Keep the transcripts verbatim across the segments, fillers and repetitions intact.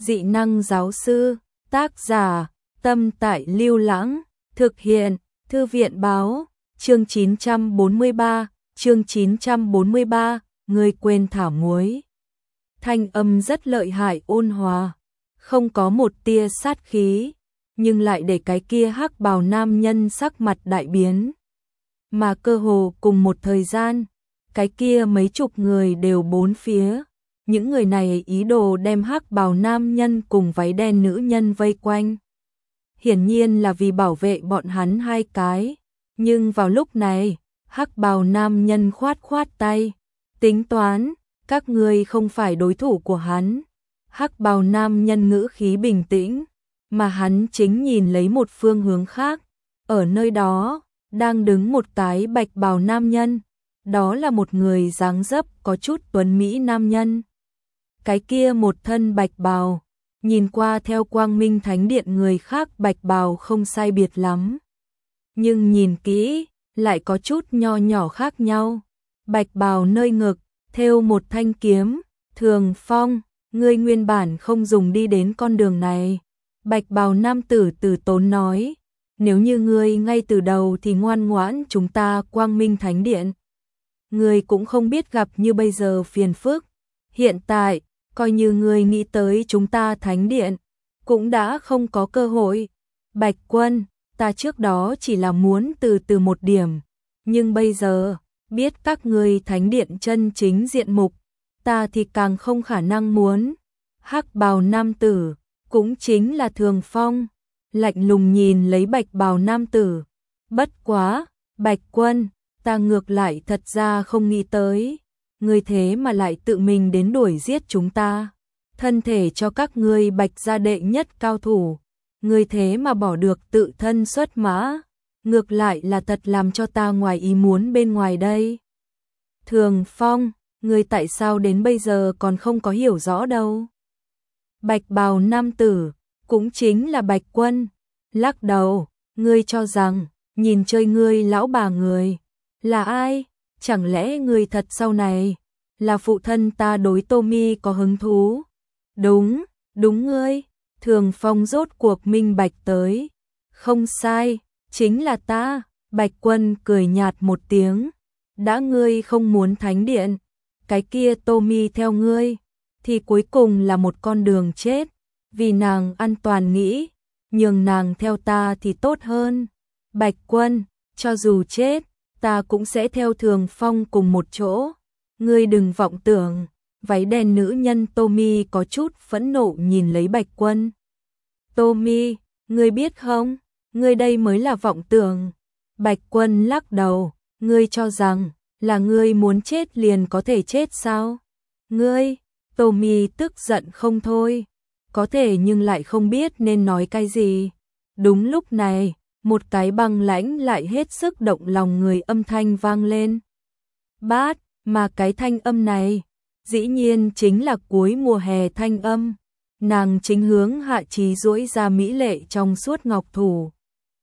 Dị năng giáo sư, tác giả, Tâm Tại Lưu Lãng, thực hiện, Thư viện báo, chương chín trăm bốn mươi ba, chương chín trăm bốn mươi ba, người quên thả muối. Thanh âm rất lợi hại ôn hòa, không có một tia sát khí, nhưng lại để cái kia hắc bào nam nhân sắc mặt đại biến. Mà cơ hồ cùng một thời gian, cái kia mấy chục người đều bốn phía. Những người này ý đồ đem hắc bào nam nhân cùng váy đen nữ nhân vây quanh. Hiển nhiên là vì bảo vệ bọn hắn hai cái. Nhưng vào lúc này, hắc bào nam nhân khoát khoát tay. Tính toán, các ngươi không phải đối thủ của hắn. Hắc bào nam nhân ngữ khí bình tĩnh, mà hắn chính nhìn lấy một phương hướng khác. Ở nơi đó, đang đứng một cái bạch bào nam nhân. Đó là một người dáng dấp có chút tuấn mỹ nam nhân. Cái kia một thân bạch bào, nhìn qua theo Quang Minh Thánh Điện người khác bạch bào không sai biệt lắm. Nhưng nhìn kỹ, lại có chút nho nhỏ khác nhau. Bạch bào nơi ngực, thêu một thanh kiếm, Thường Phong, ngươi nguyên bản không dùng đi đến con đường này. Bạch bào nam tử từ tốn nói, nếu như ngươi ngay từ đầu thì ngoan ngoãn chúng ta Quang Minh Thánh Điện. Ngươi cũng không biết gặp như bây giờ phiền phức. Hiện tại, coi như ngươi nghĩ tới chúng ta Thánh Điện, cũng đã không có cơ hội. Bạch Quân, ta trước đó chỉ là muốn từ từ một điểm, nhưng bây giờ, biết các ngươi Thánh Điện chân chính diện mục, ta thì càng không khả năng muốn. Hắc bào nam tử, cũng chính là Thường Phong, lạnh lùng nhìn lấy bạch bào nam tử. Bất quá, Bạch Quân, ta ngược lại thật ra không nghĩ tới. Ngươi thế mà lại tự mình đến đuổi giết chúng ta. Thân thể cho các ngươi bạch gia đệ nhất cao thủ. Ngươi thế mà bỏ được tự thân xuất mã. Ngược lại là thật làm cho ta ngoài ý muốn bên ngoài đây. Thường Phong, ngươi tại sao đến bây giờ còn không có hiểu rõ đâu. Bạch bào nam tử, cũng chính là Bạch Quân, lắc đầu, ngươi cho rằng, nhìn chơi ngươi lão bà người, là ai? Chẳng lẽ ngươi thật sau này, là phụ thân ta đối Tommy có hứng thú? Đúng, đúng ngươi, Thường Phong rốt cuộc minh bạch tới. Không sai, chính là ta, Bạch Quân cười nhạt một tiếng. Đã ngươi không muốn Thánh Điện, cái kia Tommy theo ngươi, thì cuối cùng là một con đường chết. Vì nàng an toàn nghĩ, nhường nàng theo ta thì tốt hơn. Bạch Quân, cho dù chết, ta cũng sẽ theo Thường Phong cùng một chỗ. Ngươi đừng vọng tưởng. Váy đen nữ nhân Tommy có chút phẫn nộ nhìn lấy Bạch Quân. Tommy, ngươi biết không, ngươi đây mới là vọng tưởng. Bạch Quân lắc đầu, ngươi cho rằng là ngươi muốn chết liền có thể chết sao? Ngươi, Tommy tức giận không thôi, có thể nhưng lại không biết nên nói cái gì. Đúng lúc này, một cái băng lãnh lại hết sức động lòng người âm thanh vang lên. Bát, mà cái thanh âm này, dĩ nhiên chính là cuối mùa hè thanh âm. Nàng chính hướng Hạ Chí duỗi ra mỹ lệ trong suốt ngọc thủ.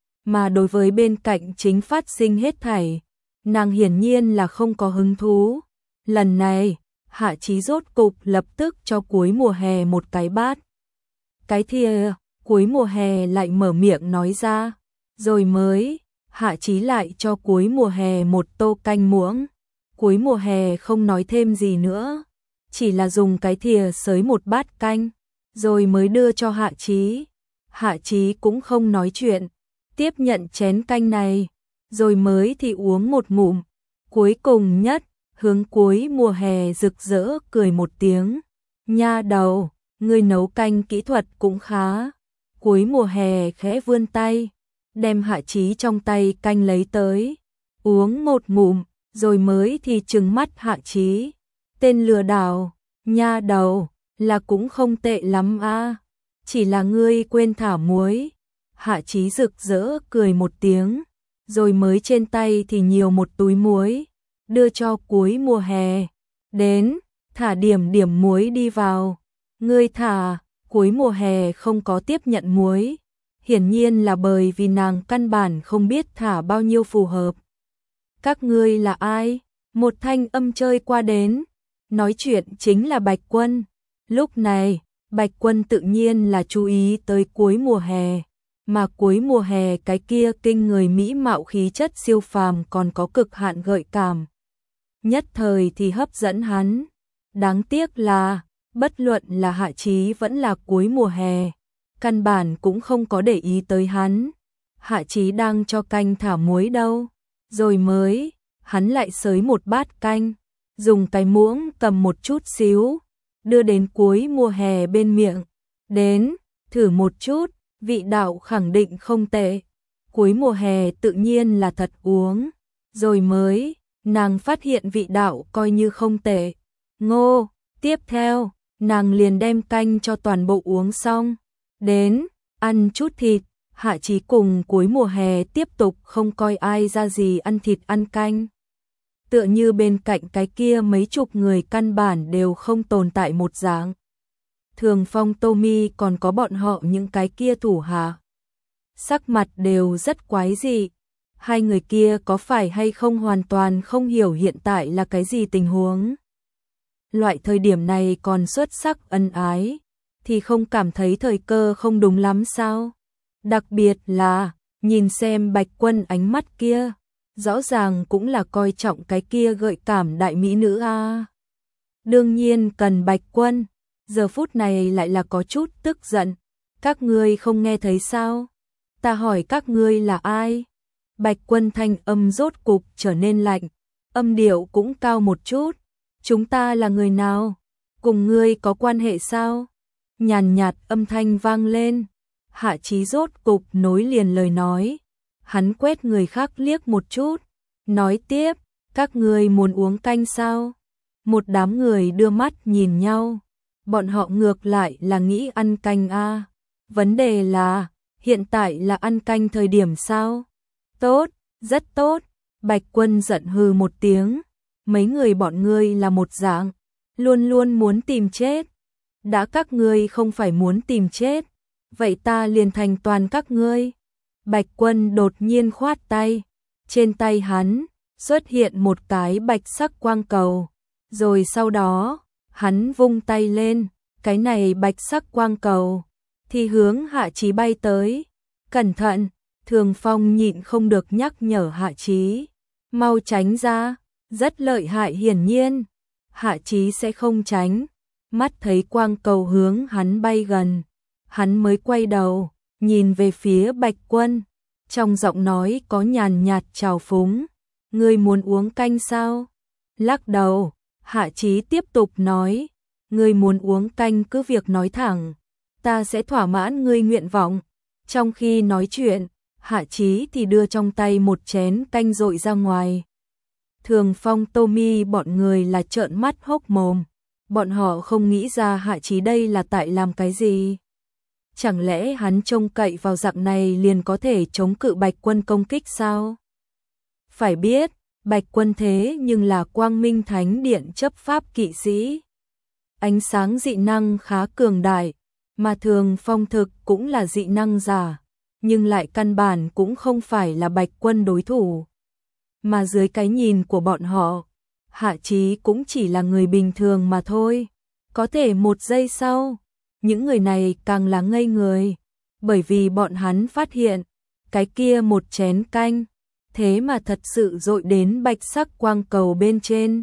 Mà đối với bên cạnh chính phát sinh hết thảy, nàng hiển nhiên là không có hứng thú. Lần này, Hạ Chí rốt cục lập tức cho cuối mùa hè một cái bát. Cái thìa, cuối mùa hè lại mở miệng nói ra. Rồi mới, Hạ Chí lại cho cuối mùa hè một tô canh muỗng. Cuối mùa hè không nói thêm gì nữa, chỉ là dùng cái thìa xới một bát canh, rồi mới đưa cho Hạ Chí. Hạ Chí cũng không nói chuyện, tiếp nhận chén canh này, rồi mới thì uống một ngụm. Cuối cùng nhất, hướng cuối mùa hè rực rỡ cười một tiếng. Nha đầu, ngươi nấu canh kỹ thuật cũng khá. Cuối mùa hè khẽ vươn tay, đem Hạ Chí trong tay canh lấy tới, uống một ngụm, rồi mới thì trừng mắt Hạ Chí. Tên lừa đảo, nha đầu, là cũng không tệ lắm a, chỉ là ngươi quên thả muối. Hạ Chí rực rỡ cười một tiếng, rồi mới trên tay thì nhiều một túi muối, đưa cho cuối mùa hè. Đến, thả điểm điểm muối đi vào. Ngươi thả, cuối mùa hè không có tiếp nhận muối. Hiển nhiên là bởi vì nàng căn bản không biết thả bao nhiêu phù hợp. Các ngươi là ai? Một thanh âm chơi qua đến. Nói chuyện chính là Bạch Quân. Lúc này, Bạch Quân tự nhiên là chú ý tới cuối mùa hè, mà cuối mùa hè cái kia kinh người mỹ mạo khí chất siêu phàm còn có cực hạn gợi cảm. Nhất thời thì hấp dẫn hắn. Đáng tiếc là, bất luận là Hạ Chí vẫn là cuối mùa hè, căn bản cũng không có để ý tới hắn. Hạ Chí đang cho canh thả muối đâu, rồi mới, hắn lại xới một bát canh, dùng cái muỗng cầm một chút xíu, đưa đến cuối mùa hè bên miệng. Đến, thử một chút, vị đạo khẳng định không tệ. Cuối mùa hè tự nhiên là thật uống, rồi mới, nàng phát hiện vị đạo coi như không tệ. Ngô, tiếp theo, nàng liền đem canh cho toàn bộ uống xong. Đến, ăn chút thịt. Hạ Chí cùng cuối mùa hè tiếp tục không coi ai ra gì ăn thịt ăn canh. Tựa như bên cạnh cái kia mấy chục người căn bản đều không tồn tại một dạng. Thường Phong, Tommy còn có bọn họ những cái kia thủ hạ. Sắc mặt đều rất quái dị. Hai người kia có phải hay không hoàn toàn không hiểu hiện tại là cái gì tình huống. Loại thời điểm này còn xuất sắc ân ái, thì không cảm thấy thời cơ không đúng lắm sao? Đặc biệt là, nhìn xem Bạch Quân ánh mắt kia, rõ ràng cũng là coi trọng cái kia gợi cảm đại mỹ nữ a. À. Đương nhiên cần Bạch Quân, giờ phút này lại là có chút tức giận. Các ngươi không nghe thấy sao? Ta hỏi các ngươi là ai? Bạch Quân thanh âm rốt cục trở nên lạnh, âm điệu cũng cao một chút. Chúng ta là người nào? Cùng ngươi có quan hệ sao? Nhàn nhạt âm thanh vang lên. Hạ Chí rốt cục nối liền lời nói. Hắn quét người khác liếc một chút, nói tiếp, các ngươi muốn uống canh sao? Một đám người đưa mắt nhìn nhau, bọn họ ngược lại là nghĩ ăn canh a. À. Vấn đề là, hiện tại là ăn canh thời điểm sao? Tốt, rất tốt. Bạch Quân giận hừ một tiếng, mấy người bọn ngươi là một dạng, luôn luôn muốn tìm chết. Đã các ngươi không phải muốn tìm chết, vậy ta liền thành toàn các ngươi. Bạch Quân đột nhiên khoát tay, trên tay hắn xuất hiện một cái bạch sắc quang cầu, rồi sau đó, hắn vung tay lên, cái này bạch sắc quang cầu thì hướng Hạ Chí bay tới. Cẩn thận, Thường Phong nhịn không được nhắc nhở Hạ Chí, mau tránh ra, rất lợi hại hiển nhiên. Hạ Chí sẽ không tránh, mắt thấy quang cầu hướng hắn bay gần, hắn mới quay đầu, nhìn về phía Bạch Quân, trong giọng nói có nhàn nhạt trào phúng, ngươi muốn uống canh sao? Lắc đầu, Hạ Chí tiếp tục nói, ngươi muốn uống canh cứ việc nói thẳng, ta sẽ thỏa mãn ngươi nguyện vọng. Trong khi nói chuyện, Hạ Chí thì đưa trong tay một chén canh dội ra ngoài. Thường Phong, Tommy bọn người là trợn mắt hốc mồm, bọn họ không nghĩ ra Hạ Chí đây là tại làm cái gì. Chẳng lẽ hắn trông cậy vào dạng này liền có thể chống cự Bạch Quân công kích sao? Phải biết, Bạch Quân thế nhưng là Quang Minh Thánh Điện chấp pháp kỵ sĩ. Ánh sáng dị năng khá cường đại, mà Thường Phong thực cũng là dị năng giả, nhưng lại căn bản cũng không phải là Bạch Quân đối thủ. Mà dưới cái nhìn của bọn họ, Hạ Chí cũng chỉ là người bình thường mà thôi. Có thể một giây sau, những người này càng là ngây người, bởi vì bọn hắn phát hiện, cái kia một chén canh, thế mà thật sự dội đến bạch sắc quang cầu bên trên.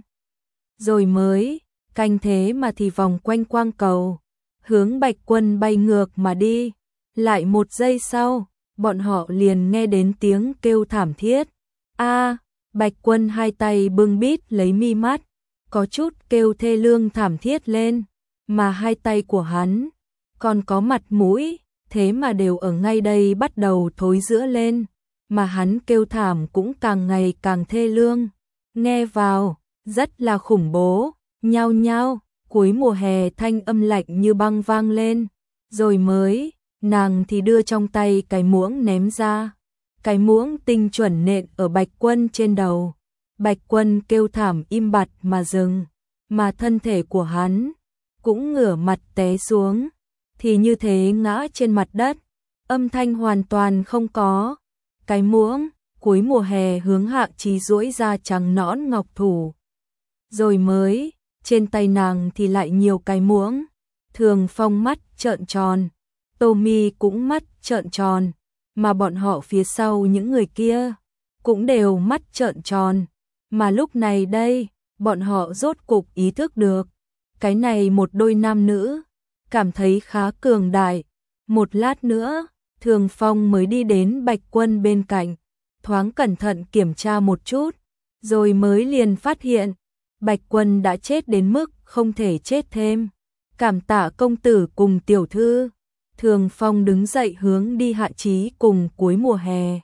Rồi mới, canh thế mà thì vòng quanh quang cầu, hướng Bạch Quân bay ngược mà đi. Lại một giây sau, bọn họ liền nghe đến tiếng kêu thảm thiết. A, Bạch Quân hai tay bưng bít lấy mi mắt, có chút kêu thê lương thảm thiết lên, mà hai tay của hắn còn có mặt mũi, thế mà đều ở ngay đây bắt đầu thối rữa lên, mà hắn kêu thảm cũng càng ngày càng thê lương. Nghe vào, rất là khủng bố. Nhao nhao, cuối mùa hè thanh âm lạnh như băng vang lên, rồi mới, nàng thì đưa trong tay cái muỗng ném ra. Cái muỗng tinh chuẩn nện ở Bạch Quân trên đầu. Bạch Quân kêu thảm im bặt mà dừng, mà thân thể của hắn cũng ngửa mặt té xuống, thì như thế ngã trên mặt đất, âm thanh hoàn toàn không có. Cái muỗng, cuối mùa hè hướng Hạ Chí duỗi ra trắng nõn ngọc thủ. Rồi mới, trên tay nàng thì lại nhiều cái muỗng, Thường Phong mắt trợn tròn, Tommy cũng mắt trợn tròn, mà bọn họ phía sau những người kia cũng đều mắt trợn tròn, mà lúc này đây, bọn họ rốt cục ý thức được, cái này một đôi nam nữ, cảm thấy khá cường đại. Một lát nữa, Thường Phong mới đi đến Bạch Quân bên cạnh, thoáng cẩn thận kiểm tra một chút, rồi mới liền phát hiện, Bạch Quân đã chết đến mức không thể chết thêm. Cảm tạ công tử cùng tiểu thư. Thường Phong đứng dậy hướng đi Hạ Chí cùng Cuối Mùa Hè.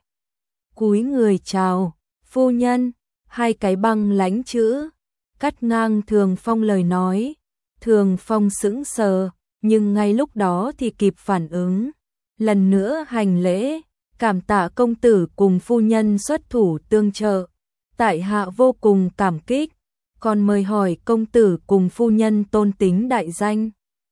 Cúi người chào, phu nhân, hai cái băng lãnh chữ, cắt ngang Thường Phong lời nói. Thường Phong sững sờ, nhưng ngay lúc đó thì kịp phản ứng. Lần nữa hành lễ, cảm tạ công tử cùng phu nhân xuất thủ tương trợ. Tại hạ vô cùng cảm kích, còn mời hỏi công tử cùng phu nhân tôn tính đại danh.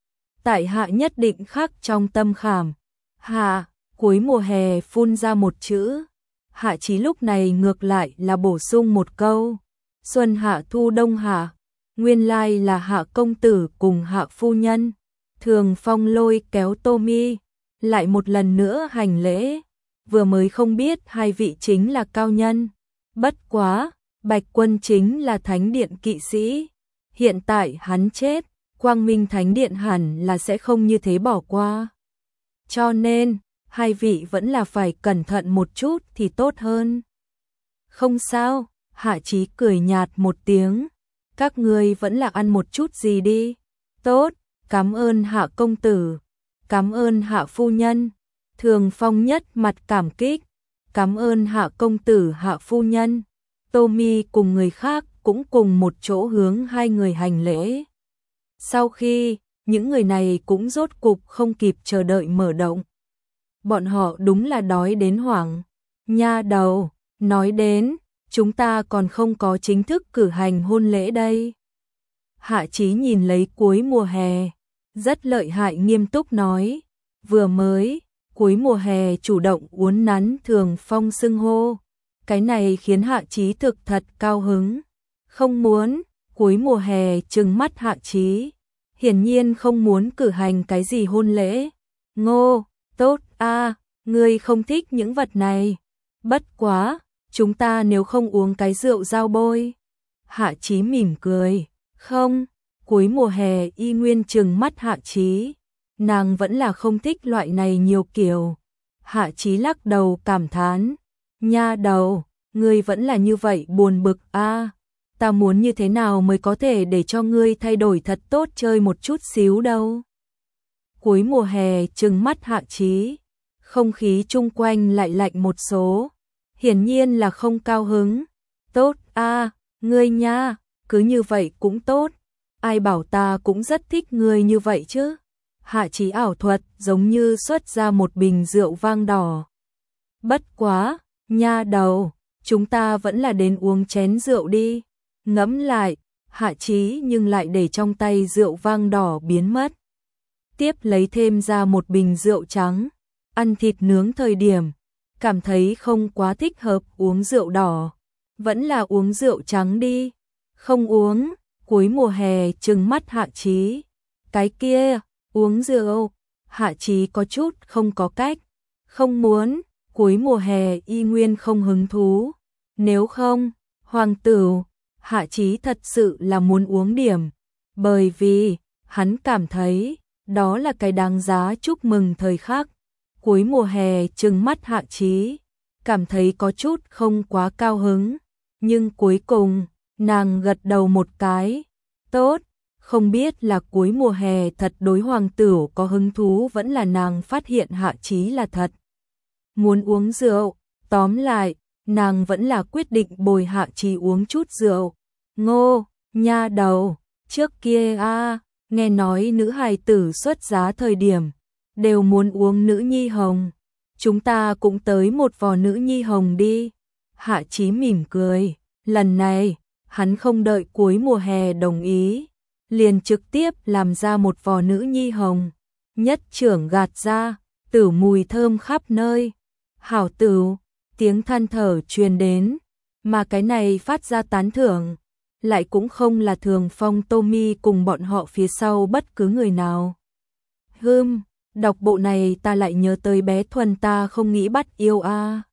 Tại hạ nhất định khắc trong tâm khảm. Hạ, Cuối Mùa Hè phun ra một chữ. Hạ Chí lúc này ngược lại là bổ sung một câu. Xuân hạ thu đông hạ, nguyên lai là Hạ công tử cùng Hạ phu nhân. Thường Phong lôi kéo Tommy, lại một lần nữa hành lễ. Vừa mới không biết hai vị chính là cao nhân. Bất quá, Bạch Quân chính là Thánh Điện kỵ sĩ. Hiện tại hắn chết, Quang Minh Thánh Điện hẳn là sẽ không như thế bỏ qua. Cho nên, hai vị vẫn là phải cẩn thận một chút thì tốt hơn. Không sao, Hạ Chí cười nhạt một tiếng. Các ngươi vẫn là ăn một chút gì đi. Tốt, cảm ơn Hạ công tử. Cảm ơn Hạ phu nhân. Thường Phong nhất mặt cảm kích. Cảm ơn Hạ công tử Hạ phu nhân. Tommy cùng người khác cũng cùng một chỗ hướng hai người hành lễ. Sau khi, những người này cũng rốt cục không kịp chờ đợi mở động. Bọn họ đúng là đói đến hoảng. Nha đầu, nói đến, chúng ta còn không có chính thức cử hành hôn lễ đây. Hạ Chí nhìn lấy Cuối Mùa Hè, rất lợi hại nghiêm túc nói. Vừa mới, Cuối Mùa Hè chủ động uốn nắn Thường Phong xưng hô. Cái này khiến Hạ Chí thực thật cao hứng. Không muốn, Cuối Mùa Hè trừng mắt Hạ Chí. Hiển nhiên không muốn cử hành cái gì hôn lễ. Ngô, tốt a, à, ngươi không thích những vật này. Bất quá, chúng ta nếu không uống cái rượu dao bôi. Hạ Chí mỉm cười. Không, Cuối Mùa Hè y nguyên trừng mắt Hạ Chí. Nàng vẫn là không thích loại này nhiều kiểu. Hạ Chí lắc đầu cảm thán. Nha đầu, ngươi vẫn là như vậy buồn bực a. À, ta muốn như thế nào mới có thể để cho ngươi thay đổi thật tốt chơi một chút xíu đâu. Cuối Mùa Hè trừng mắt Hạ Chí. Không khí chung quanh lại lạnh một số. Hiển nhiên là không cao hứng. Tốt a, à, ngươi nha, cứ như vậy cũng tốt. Ai bảo ta cũng rất thích ngươi như vậy chứ. Hạ Chí ảo thuật giống như xuất ra một bình rượu vang đỏ. Bất quá, nha đầu, chúng ta vẫn là đến uống chén rượu đi. Ngẫm lại, Hạ Chí nhưng lại để trong tay rượu vang đỏ biến mất. Tiếp lấy thêm ra một bình rượu trắng. Ăn thịt nướng thời điểm, cảm thấy không quá thích hợp uống rượu đỏ. Vẫn là uống rượu trắng đi. Không uống, Cuối Mùa Hè trừng mắt Hạ Chí. Cái kia, uống rượu. Hạ Chí có chút không có cách. Không muốn, Cuối Mùa Hè y nguyên không hứng thú. Nếu không, hoàng tử, Hạ Chí thật sự là muốn uống điểm. Bởi vì, hắn cảm thấy, đó là cái đáng giá chúc mừng thời khắc. Cuối Mùa Hè trừng mắt Hạ Chí, cảm thấy có chút không quá cao hứng. Nhưng cuối cùng, nàng gật đầu một cái. Tốt, không biết là Cuối Mùa Hè thật đối hoàng tử có hứng thú vẫn là nàng phát hiện Hạ Chí là thật muốn uống rượu. Tóm lại, nàng vẫn là quyết định bồi Hạ Chí uống chút rượu. Ngô, nha đầu, trước kia a, à, nghe nói nữ hài tử xuất giá thời điểm đều muốn uống nữ nhi hồng. Chúng ta cũng tới một vò nữ nhi hồng đi. Hạ Chí mỉm cười. Lần này, hắn không đợi Cuối Mùa Hè đồng ý, liền trực tiếp làm ra một vò nữ nhi hồng. Nhất trưởng gạt ra, tử mùi thơm khắp nơi. Hảo tử, tiếng than thở truyền đến, mà cái này phát ra tán thưởng, lại cũng không là Thường Phong, Tommy cùng bọn họ phía sau bất cứ người nào. Hưm, đọc bộ này ta lại nhớ tới bé Thuần ta không nghĩ bắt yêu a.